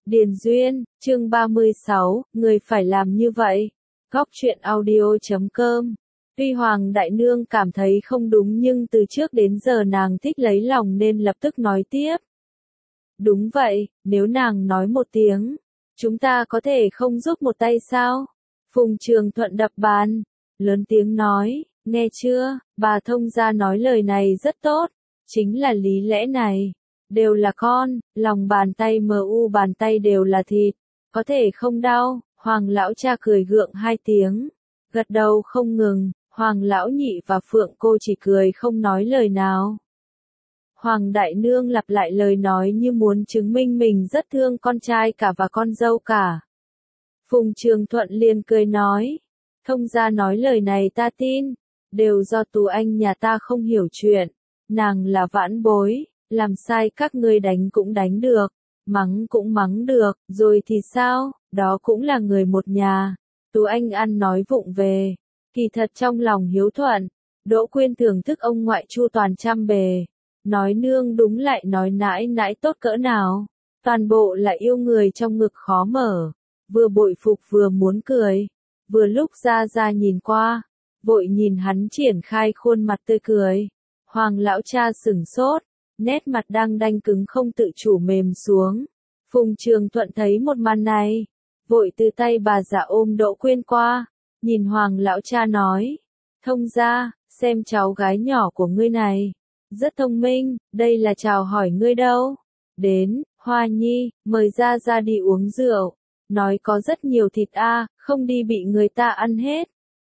Điền Duyên, chương 36, người phải làm như vậy. Góc truyện audio.com. Tuy Hoàng Đại Nương cảm thấy không đúng nhưng từ trước đến giờ nàng thích lấy lòng nên lập tức nói tiếp. Đúng vậy, nếu nàng nói một tiếng, chúng ta có thể không giúp một tay sao? Phùng Trường Thuận đập bàn, lớn tiếng nói, nghe chưa, bà thông gia nói lời này rất tốt, chính là lý lẽ này. Đều là con, lòng bàn tay bàn tay đều là thịt, có thể không đau. Hoàng lão cha cười gượng hai tiếng, gật đầu không ngừng. Hoàng lão nhị và Phượng cô chỉ cười không nói lời nào. Hoàng Đại Nương lặp lại lời nói như muốn chứng minh mình rất thương con trai cả và con dâu cả. Phùng Trường Thuận liền cười nói, thông gia nói lời này ta tin, đều do Tú Anh nhà ta không hiểu chuyện, nàng là vãn bối. Làm sai các ngươi đánh cũng đánh được, mắng cũng mắng được, rồi thì sao, đó cũng là người một nhà. Tú Anh ăn nói vụng về, kỳ thật trong lòng hiếu thuận. Đỗ Quyên thưởng thức ông ngoại chu toàn trăm bề, nói nương đúng lại nói nãi nãi tốt cỡ nào, toàn bộ là yêu người trong ngực khó mở, vừa bội phục vừa muốn cười. Vừa lúc ra nhìn qua, vội nhìn hắn triển khai khuôn mặt tươi cười. Hoàng lão cha sửng sốt, nét mặt đang đanh cứng không tự chủ mềm xuống. Phùng Trường Thuận thấy một màn này, vội từ tay bà già ôm Đỗ Quyên qua, nhìn Hoàng lão cha nói, thông gia, xem cháu gái nhỏ của ngươi này, rất thông minh, đây là chào hỏi ngươi đâu. Đến, Hoa Nhi, mời ra đi uống rượu, nói có rất nhiều thịt không đi bị người ta ăn hết.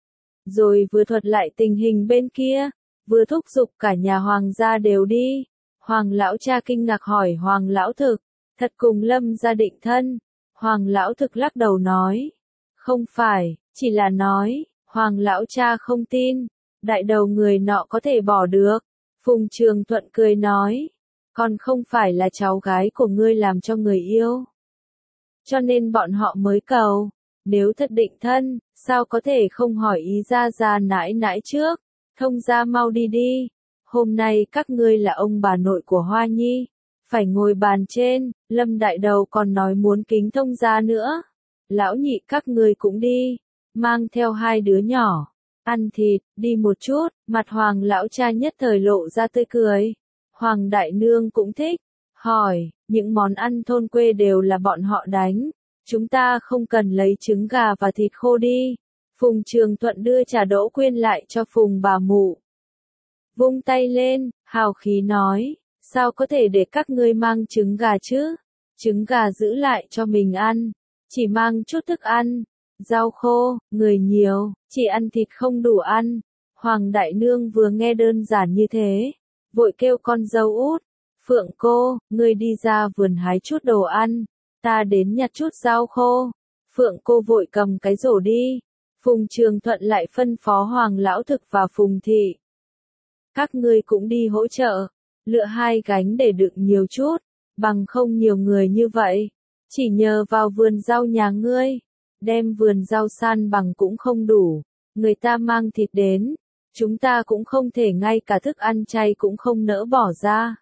Rồi vừa thuật lại tình hình bên kia, vừa thúc giục cả nhà Hoàng gia đều đi. Hoàng lão cha kinh ngạc hỏi Hoàng lão thực, thật cùng Lâm gia định thân? Hoàng lão thực lắc đầu nói, không phải, chỉ là nói. Hoàng lão cha không tin, đại đầu người nọ có thể bỏ được. Phùng Trường Thuận cười nói, còn không phải là cháu gái của ngươi làm cho người yêu, cho nên bọn họ mới cầu. Nếu thật định thân, sao có thể không hỏi ý ra nãi nãi trước. Thông gia mau đi đi. Hôm nay các ngươi là ông bà nội của Hoa Nhi, phải ngồi bàn trên. Lâm đại đầu còn nói muốn kính thông gia nữa. Lão nhị các ngươi cũng đi, mang theo hai đứa nhỏ, ăn thịt, đi một chút. Mặt Hoàng lão cha nhất thời lộ ra tươi cười. Hoàng Đại Nương cũng thích, hỏi, những món ăn thôn quê đều là bọn họ đánh, chúng ta không cần lấy trứng gà và thịt khô đi. Phùng Trường Thuận đưa trà Đỗ Quyên lại cho Phùng bà mụ, vung tay lên, hào khí nói, sao có thể để các ngươi mang trứng gà chứ? Trứng gà giữ lại cho mình ăn, chỉ mang chút thức ăn, rau khô, người nhiều, chỉ ăn thịt không đủ ăn. Hoàng Đại Nương vừa nghe đơn giản như thế, vội kêu con dâu út, Phượng cô, ngươi đi ra vườn hái chút đồ ăn, ta đến nhặt chút rau khô. Phượng cô vội cầm cái rổ đi. Phùng Trường Thuận lại phân phó Hoàng lão thực và Phùng thị, các ngươi cũng đi hỗ trợ, lựa hai gánh để đựng nhiều chút, bằng không nhiều người như vậy, chỉ nhờ vào vườn rau nhà ngươi, đem vườn rau san bằng cũng không đủ, người ta mang thịt đến, chúng ta cũng không thể ngay cả thức ăn chay cũng không nỡ bỏ ra.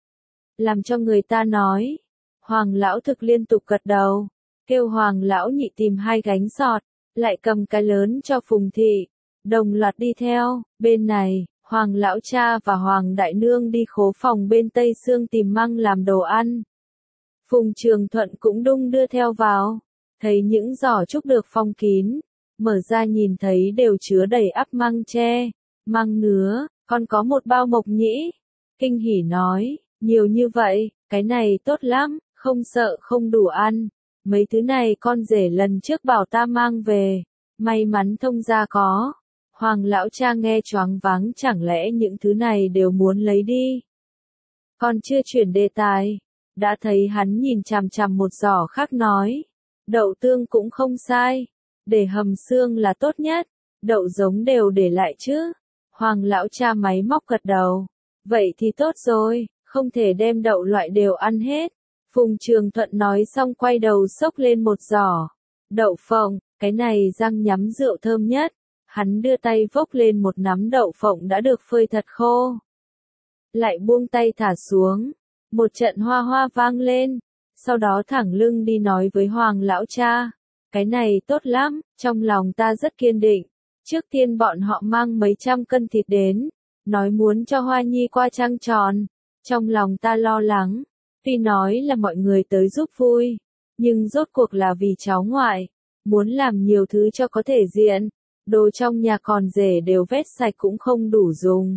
Làm cho người ta nói. Hoàng lão thực liên tục gật đầu, kêu Hoàng lão nhị tìm hai gánh sọt, lại cầm cái lớn cho Phùng thị, đồng loạt đi theo. Bên này, Hoàng lão cha và Hoàng Đại Nương đi khố phòng bên Tây Sương tìm măng làm đồ ăn. Phùng Trường Thuận cũng đung đưa theo vào, thấy những giỏ trúc được phong kín, mở ra nhìn thấy đều chứa đầy ắp măng tre, măng nứa, còn có một bao mộc nhĩ. Kinh hỉ nói, nhiều như vậy, cái này tốt lắm, không sợ không đủ ăn. Mấy thứ này con rể lần trước bảo ta mang về, may mắn thông gia có. Hoàng lão cha nghe choáng váng, chẳng lẽ những thứ này đều muốn lấy đi? Còn chưa chuyển đề tài, đã thấy hắn nhìn chằm chằm một giỏ khác nói, đậu tương cũng không sai, để hầm xương là tốt nhất, đậu giống đều để lại chứ. Hoàng lão cha máy móc gật đầu, vậy thì tốt rồi, không thể đem đậu loại đều ăn hết. Phùng Trường Thuận nói xong quay đầu xốc lên một giỏ đậu phộng, cái này răng nhắm rượu thơm nhất. Hắn đưa tay vốc lên một nắm đậu phộng đã được phơi thật khô, lại buông tay thả xuống, một trận hoa hoa vang lên. sau đó thẳng lưng đi nói với Hoàng lão cha. Cái này tốt lắm, trong lòng ta rất kiên định. Trước tiên bọn họ mang mấy trăm cân thịt đến, nói muốn cho Hoa Nhi qua trăng tròn. Trong lòng ta lo lắng, tuy nói là mọi người tới giúp vui, nhưng rốt cuộc là vì cháu ngoại, muốn làm nhiều thứ cho có thể diện, đồ trong nhà còn rể đều vét sạch cũng không đủ dùng.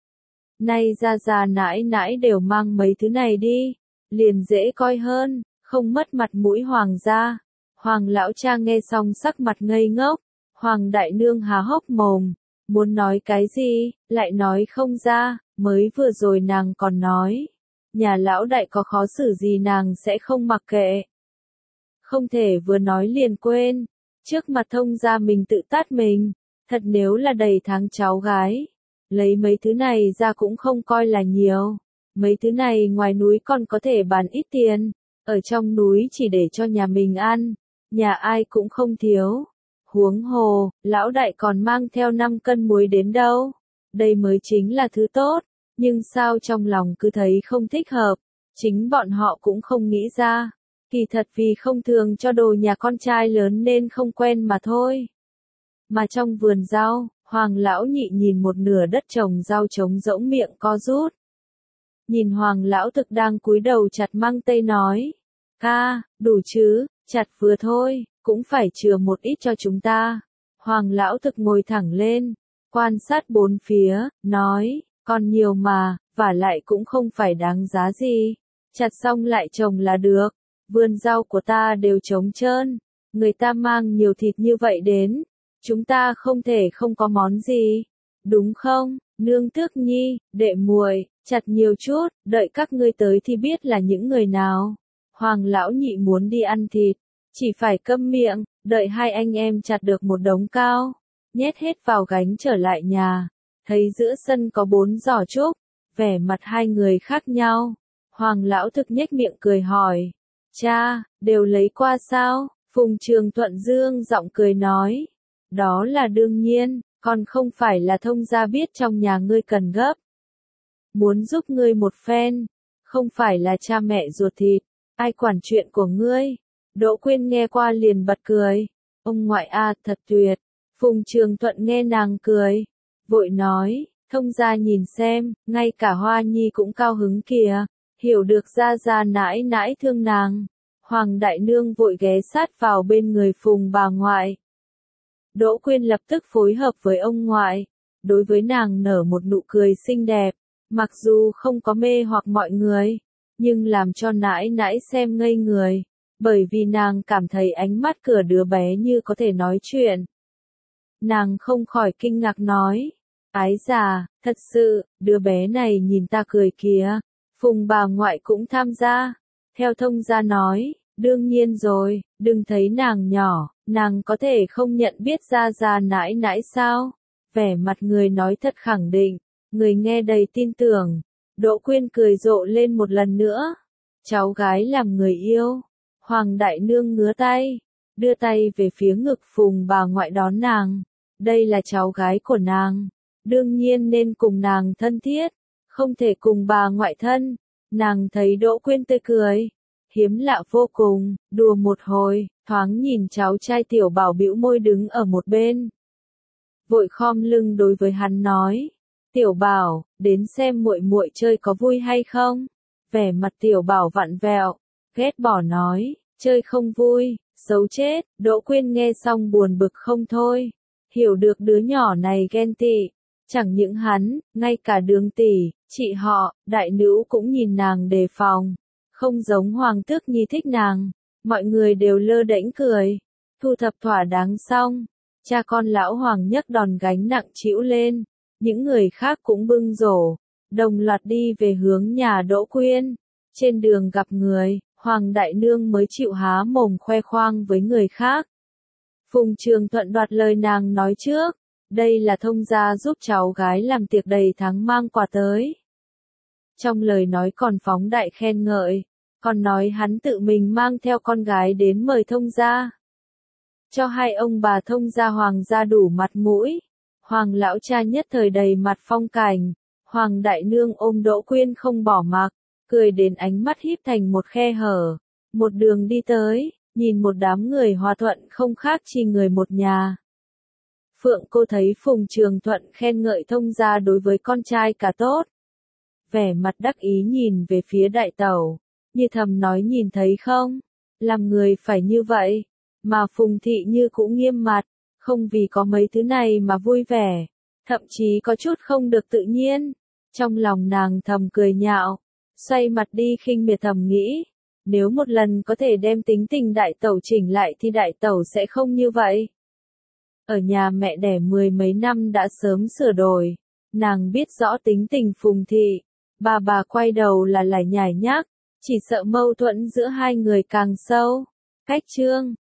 Nay ra già nãi nãi đều mang mấy thứ này đi, liền dễ coi hơn, không mất mặt mũi Hoàng gia. Hoàng lão cha nghe xong sắc mặt ngây ngốc, Hoàng đại nương há hốc mồm, muốn nói cái gì, lại nói không ra, mới vừa rồi nàng còn nói, nhà lão đại có khó xử gì nàng sẽ không mặc kệ. Không thể vừa nói liền quên, trước mặt thông gia mình tự tát mình, thật nếu là đầy tháng cháu gái, lấy mấy thứ này ra cũng không coi là nhiều, mấy thứ này ngoài núi còn có thể bán ít tiền, ở trong núi chỉ để cho nhà mình ăn, nhà ai cũng không thiếu. Huống hồ, lão đại còn mang theo 5 cân muối đến đâu, đây mới chính là thứ tốt, nhưng sao trong lòng cứ thấy không thích hợp, chính bọn họ cũng không nghĩ ra, kỳ thật vì không thường cho đồ nhà con trai lớn nên không quen mà thôi. Mà trong vườn rau, Hoàng lão nhị nhìn một nửa đất trồng rau trống rỗng miệng co rút. Nhìn Hoàng lão thực đang cúi đầu chặt măng tây nói, ca, đủ chứ, chặt vừa thôi, cũng phải chừa một ít cho chúng ta. Hoàng lão thực ngồi thẳng lên, quan sát bốn phía, nói, còn nhiều mà, vả lại cũng không phải đáng giá gì, chặt xong lại trồng là được, vườn rau của ta đều trống trơn, người ta mang nhiều thịt như vậy đến, chúng ta không thể không có món gì, đúng không, nương tước nhi, đệ muội, chặt nhiều chút, đợi các ngươi tới thì biết là những người nào. Hoàng lão nhị muốn đi ăn thịt, chỉ phải câm miệng, đợi hai anh em chặt được một đống cao, nhét hết vào gánh trở lại nhà, thấy giữa sân có 4 giỏ trúc, vẻ mặt hai người khác nhau. Hoàng lão thực nhếch miệng cười hỏi, cha, đều lấy qua sao? Phùng Trường Thuận dương giọng cười nói, đó là đương nhiên, còn không phải là thông gia biết trong nhà ngươi cần gấp. Muốn giúp ngươi một phen, không phải là cha mẹ ruột thịt, ai quản chuyện của ngươi. Đỗ Quyên nghe qua liền bật cười, ông ngoại a thật tuyệt. Phùng Trường Thuận nghe nàng cười, vội nói, thông gia nhìn xem, ngay cả Hoa Nhi cũng cao hứng kìa, hiểu được ra ra nãi nãi thương nàng. Hoàng đại nương vội ghé sát vào bên người Phùng bà ngoại. Đỗ Quyên lập tức phối hợp với ông ngoại, đối với nàng nở một nụ cười xinh đẹp, mặc dù không có mê hoặc mọi người, nhưng làm cho nãi nãi xem ngây người, bởi vì nàng cảm thấy ánh mắt cửa đứa bé như có thể nói chuyện. Nàng không khỏi kinh ngạc nói, ái già, thật sự, đứa bé này nhìn ta cười kìa. Phùng bà ngoại cũng tham gia, theo thông gia nói, đương nhiên rồi, đừng thấy nàng nhỏ, nàng có thể không nhận biết ra ra nãi nãi sao. Vẻ mặt người nói thật khẳng định, người nghe đầy tin tưởng. Đỗ Quyên cười rộ lên một lần nữa, cháu gái làm người yêu. Hoàng đại nương ngứa tay, đưa tay về phía ngực Phùng bà ngoại đón nàng, đây là cháu gái của nàng, đương nhiên nên cùng nàng thân thiết, không thể cùng bà ngoại thân. Nàng thấy Đỗ Quyên tươi cười, hiếm lạ vô cùng, đùa một hồi, thoáng nhìn cháu trai Tiểu Bảo bĩu môi đứng ở một bên. Vội khom lưng đối với hắn nói, Tiểu Bảo, đến xem muội muội chơi có vui hay không? Vẻ mặt Tiểu Bảo vặn vẹo, ghét bỏ nói, chơi không vui, xấu chết. Đỗ Quyên nghe xong buồn bực không thôi, hiểu được đứa nhỏ này ghen tị, chẳng những hắn, ngay cả Đường tỷ, chị họ, đại nữ cũng nhìn nàng đề phòng, không giống Hoàng Tước Nhi thích nàng, mọi người đều lơ đễnh cười, thu thập thỏa đáng xong, cha con lão Hoàng nhấc đòn gánh nặng trĩu lên, những người khác cũng bưng rổ, đồng loạt đi về hướng nhà Đỗ Quyên. Trên đường gặp người, Hoàng đại nương mới chịu há mồm khoe khoang với người khác. Phùng Trường Thuận đoạt lời nàng nói trước, đây là thông gia giúp cháu gái làm tiệc đầy tháng mang quà tới. Trong lời nói còn phóng đại khen ngợi, còn nói hắn tự mình mang theo con gái đến mời thông gia. Cho hai ông bà thông gia Hoàng gia đủ mặt mũi. Hoàng lão cha nhất thời đầy mặt phong cảnh, Hoàng đại nương ôm Đỗ Quyên không bỏ mặc, cười đến ánh mắt híp thành một khe hở, Một đường đi tới, nhìn một đám người hòa thuận không khác chi người một nhà. Phượng cô thấy Phùng Trường Thuận khen ngợi thông gia đối với con trai cả tốt. Vẻ mặt đắc ý nhìn về phía đại tẩu, như thầm nói nhìn thấy không, làm người phải như vậy, mà Phùng Thị Như cũng nghiêm mặt, không vì có mấy thứ này mà vui vẻ, thậm chí có chút không được tự nhiên. Trong lòng nàng thầm cười nhạo, xoay mặt đi khinh miệt thầm nghĩ, nếu một lần có thể đem tính tình đại tẩu chỉnh lại thì đại tẩu sẽ không như vậy. Ở nhà mẹ đẻ mười mấy năm đã sớm sửa đổi, nàng biết rõ tính tình Phùng Thị, bà quay đầu là lại nhải nhác, chỉ sợ mâu thuẫn giữa hai người càng sâu. Cách chương